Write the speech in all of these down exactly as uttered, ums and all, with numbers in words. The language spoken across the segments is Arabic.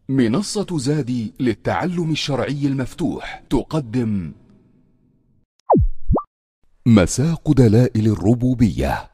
منصة زادي للتعلم الشرعي المفتوح تقدم مساق دلائل الربوبية.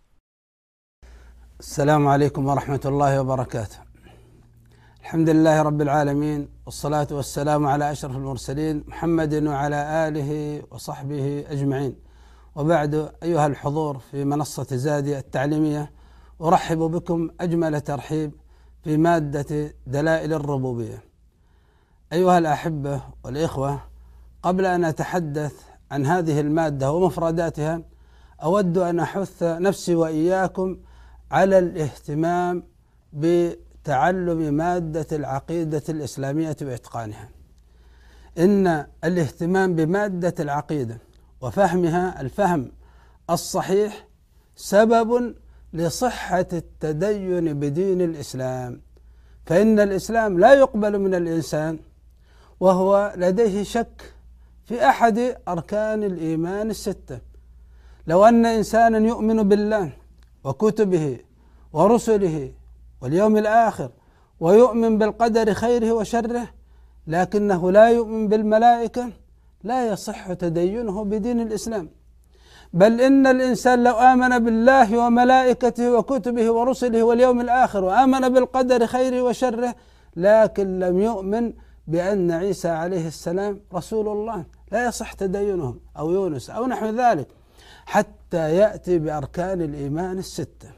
السلام عليكم ورحمة الله وبركاته. الحمد لله رب العالمين، والصلاة والسلام على أشرف المرسلين محمد وعلى آله وصحبه أجمعين، وبعد. أيها الحضور في منصة زادي التعليمية، أرحب بكم أجمل ترحيب في مادة دلائل الربوبية. أيها الأحبة والإخوة، قبل أن أتحدث عن هذه المادة ومفرداتها، أود أن أحث نفسي وإياكم على الاهتمام بتعلم مادة العقيدة الإسلامية وإتقانها. إن الاهتمام بمادة العقيدة وفهمها الفهم الصحيح سبب لصحة التدين بدين الإسلام، فإن الإسلام لا يقبل من الإنسان وهو لديه شك في أحد أركان الإيمان الستة. لو أن إنسانا يؤمن بالله وكتبه ورسله واليوم الآخر ويؤمن بالقدر خيره وشره، لكنه لا يؤمن بالملائكة، لا يصح تدينه بدين الإسلام. بل إن الإنسان لو آمن بالله وملائكته وكتبه ورسله واليوم الآخر وآمن بالقدر خيره وشره، لكن لم يؤمن بأن عيسى عليه السلام رسول الله، لا يصح تدينهم، أو يونس أو نحو ذلك، حتى يأتي بأركان الإيمان الستة.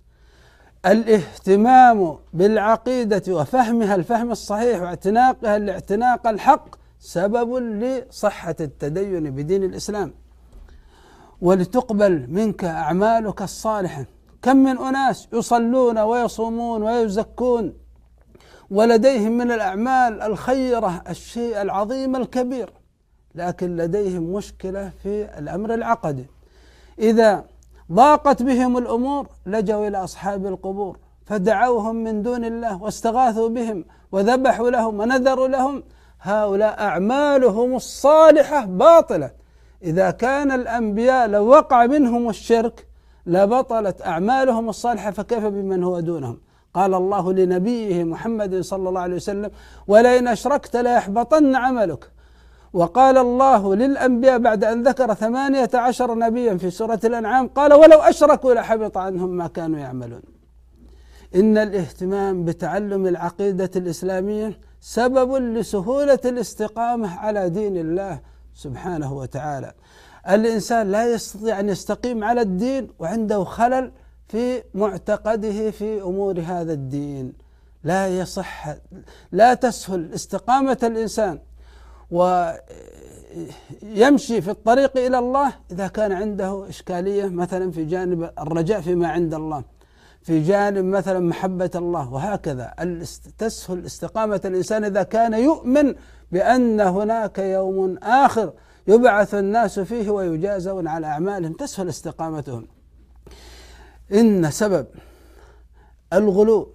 الاهتمام بالعقيدة وفهمها الفهم الصحيح واعتناقها الاعتناق الحق سبب لصحة التدين بدين الإسلام، ولتقبل منك أعمالك الصالحة. كم من أناس يصلون ويصومون ويزكون ولديهم من الأعمال الخيرة الشيء العظيم الكبير، لكن لديهم مشكلة في الأمر العقدي. إذا ضاقت بهم الأمور لجوا إلى أصحاب القبور فدعوهم من دون الله واستغاثوا بهم وذبحوا لهم ونذروا لهم. هؤلاء أعمالهم الصالحة باطلة. إذا كان الأنبياء لو وقع منهم الشرك لبطلت أعمالهم الصالحة، فكيف بمن هو دونهم؟ قال الله لنبيه محمد صلى الله عليه وسلم: ولئن أشركت ليحبطن عملك. وقال الله للأنبياء بعد أن ذكر ثمانية عشر نبيا في سورة الأنعام قال: ولو أشركوا لحبط عنهم ما كانوا يعملون. إن الاهتمام بتعلم العقيدة الإسلامية سبب لسهولة الاستقامة على دين الله سبحانه وتعالى. الإنسان لا يستطيع أن يستقيم على الدين وعنده خلل في معتقده في أمور هذا الدين. لا يصح، لا تسهل استقامة الإنسان ويمشي في الطريق إلى الله إذا كان عنده إشكالية مثلا في جانب الرجاء فيما عند الله، في جانب مثلا محبة الله، وهكذا. تسهل استقامة الإنسان إذا كان يؤمن بأن هناك يوم آخر يبعث الناس فيه ويجازون على أعمالهم، تسهل استقامتهم. إن سبب الغلو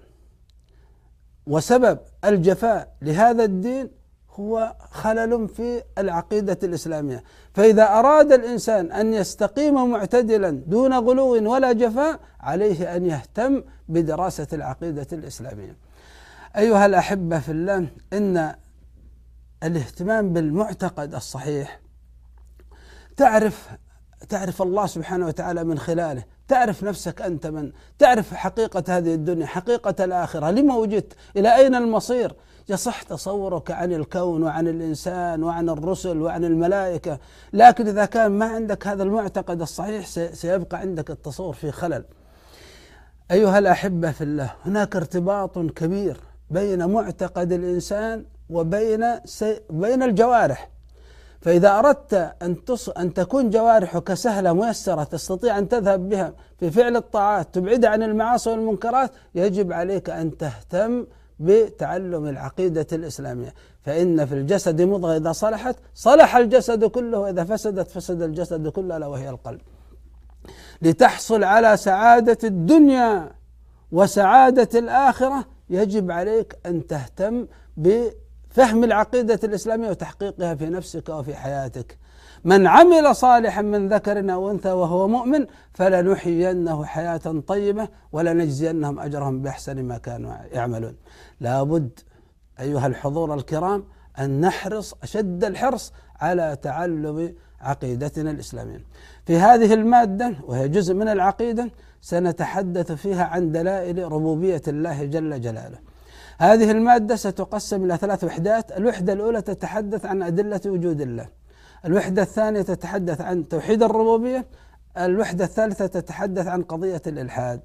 وسبب الجفاء لهذا الدين هو خلل في العقيدة الإسلامية. فإذا أراد الإنسان أن يستقيم معتدلا دون غلو ولا جفاء، عليه أن يهتم بدراسة العقيدة الإسلامية. أيها الأحبة في الله، إن الاهتمام بالمعتقد الصحيح تعرف تعرف الله سبحانه وتعالى من خلاله، تعرف نفسك أنت من، تعرف حقيقة هذه الدنيا، حقيقة الآخرة، لما وجدت، إلى أين المصير. يصح تصورك عن الكون وعن الإنسان وعن الرسل وعن الملائكة، لكن إذا كان ما عندك هذا المعتقد الصحيح سيبقى عندك التصور في خلل. أيها الأحبة في الله، هناك ارتباط كبير بين معتقد الإنسان وبين سي... بين الجوارح. فإذا أردت أن, تص... أن تكون جوارحك سهلة ميسرة تستطيع أن تذهب بها في فعل الطاعات تبعد عن المعاصي والمنكرات، يجب عليك أن تهتم بتعلم العقيدة الإسلامية. فإن في الجسد مضغة إذا صلحت صلح الجسد كله، وإذا فسدت فسد الجسد كله، ألا وهي القلب. لتحصل على سعادة الدنيا وسعادة الآخرة يجب عليك أن تهتم بفهم العقيدة الإسلامية وتحقيقها في نفسك وفي حياتك. من عمل صالحا من ذكر أو أنثى وهو مؤمن فلنحيينه حياة طيبة ولنجزينهم أجرهم بأحسن ما كانوا يعملون. لابد أيها الحضور الكرام أن نحرص أشد الحرص على تعلم عقيدتنا الإسلامية. في هذه المادة وهي جزء من العقيدة سنتحدث فيها عن دلائل ربوبية الله جل جلاله. هذه المادة ستقسم إلى ثلاث وحدات. الوحدة الأولى تتحدث عن أدلة وجود الله، الوحدة الثانية تتحدث عن توحيد الربوبية، الوحدة الثالثة تتحدث عن قضية الإلحاد.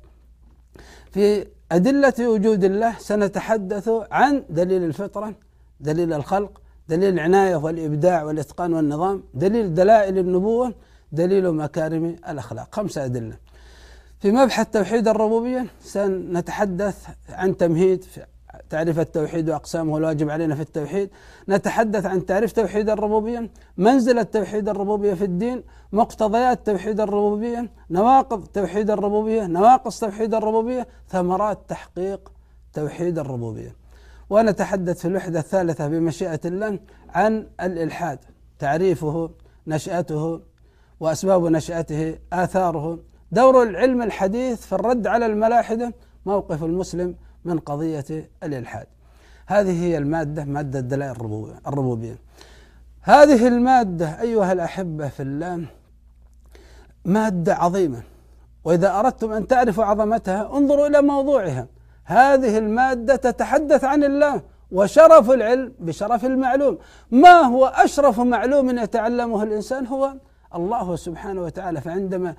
في أدلة وجود الله سنتحدث عن دليل الفطرة، دليل الخلق، دليل العناية والإبداع والإتقان والنظام، دليل دلائل النبوة، دليل مكارم الأخلاق. خمسة أدلة. في مبحث توحيد الربوبية سنتحدث عن تمهيد تعريف التوحيد وأقسامه والواجب علينا في التوحيد، نتحدث عن تعريف توحيد الربوبية، منزلة توحيد الربوبية في الدين، مقتضيات توحيد الربوبية، نواقض توحيد الربوبية، نواقص توحيد الربوبية، ثمرات تحقيق توحيد الربوبية. ونتحدث في الوحدة الثالثة بمشيئة الله عن الإلحاد، تعريفه، نشأته وأسباب نشأته، آثاره، دور العلم الحديث في الرد على الملاحدة، موقف المسلم من قضية الإلحاد. هذه هي المادة، مادة دلائل الربوبية. هذه المادة أيها الأحبة في الله مادة عظيمة، وإذا أردتم أن تعرفوا عظمتها انظروا إلى موضوعها. هذه المادة تتحدث عن الله وشرف العلم بشرف المعلوم. ما هو أشرف معلوم يتعلمه الإنسان؟ هو الله سبحانه وتعالى. فعندما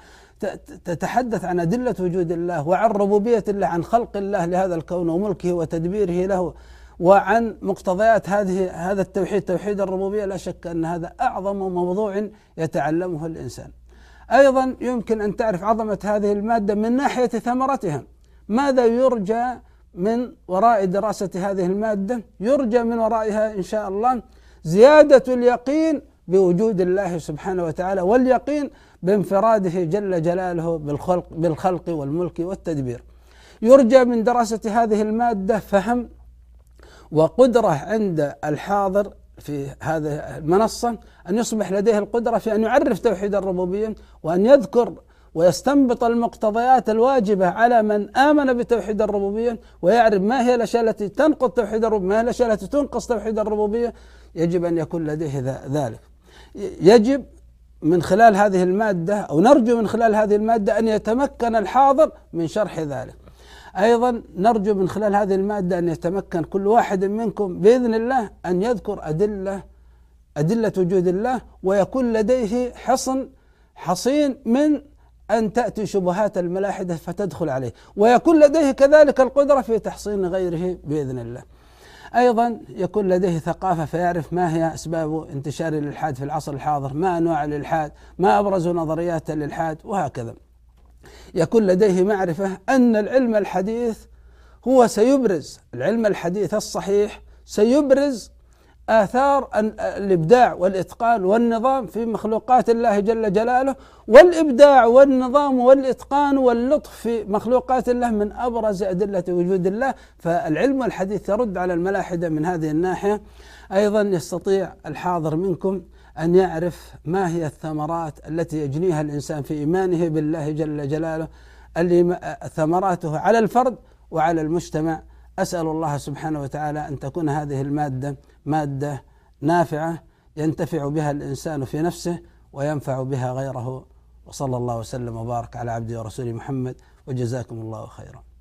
تتحدث عن أدلة وجود الله وعن ربوبية الله، عن خلق الله لهذا الكون وملكه وتدبيره له، وعن مقتضيات هذه هذا التوحيد، توحيد الربوبية، لا شك أن هذا أعظم موضوع يتعلمه الإنسان. أيضا يمكن أن تعرف عظمة هذه المادة من ناحية ثمرتها. ماذا يرجى من وراء دراسة هذه المادة؟ يرجى من ورائها إن شاء الله زيادة اليقين بوجود الله سبحانه وتعالى، واليقين بانفراده جل جلاله بالخلق, بالخلق والملك والتدبير. يرجى من دراسة هذه المادة فهم وقدرة عند الحاضر في هذه المنصة أن يصبح لديه القدرة في أن يعرف توحيد الربوبية، وأن يذكر ويستنبط المقتضيات الواجبة على من آمن بتوحيد الربوبية، ويعرف ما هي الأشياء التي تنقض توحيد الربوبية، ما هي الأشياء التي تنقص توحيد الربوبية. يجب أن يكون لديه ذلك. يجب من خلال هذه المادة، أو نرجو من خلال هذه المادة، أن يتمكن الحاضر من شرح ذلك. أيضا نرجو من خلال هذه المادة أن يتمكن كل واحد منكم بإذن الله أن يذكر أدلة أدلة وجود الله، ويكون لديه حصن حصين من أن تأتي شبهات الملاحدة فتدخل عليه، ويكون لديه كذلك القدرة في تحصين غيره بإذن الله. أيضا يكون لديه ثقافة فيعرف ما هي أسباب انتشار الإلحاد في العصر الحاضر، ما أنواع الإلحاد، ما أبرز نظريات الإلحاد، وهكذا. يكون لديه معرفة أن العلم الحديث هو سيبرز، العلم الحديث الصحيح سيبرز آثار الإبداع والإتقان والنظام في مخلوقات الله جل جلاله، والإبداع والنظام والإتقان واللطف في مخلوقات الله من أبرز أدلة وجود الله. فالعلم الحديث يرد على الملاحدة من هذه الناحية. أيضا يستطيع الحاضر منكم أن يعرف ما هي الثمرات التي يجنيها الإنسان في إيمانه بالله جل جلاله، اللي ثمراته على الفرد وعلى المجتمع. أسأل الله سبحانه وتعالى أن تكون هذه المادة مادة نافعة ينتفع بها الإنسان في نفسه وينفع بها غيره. وصلى الله وسلم وبارك على عبده ورسوله محمد، وجزاكم الله خيرا.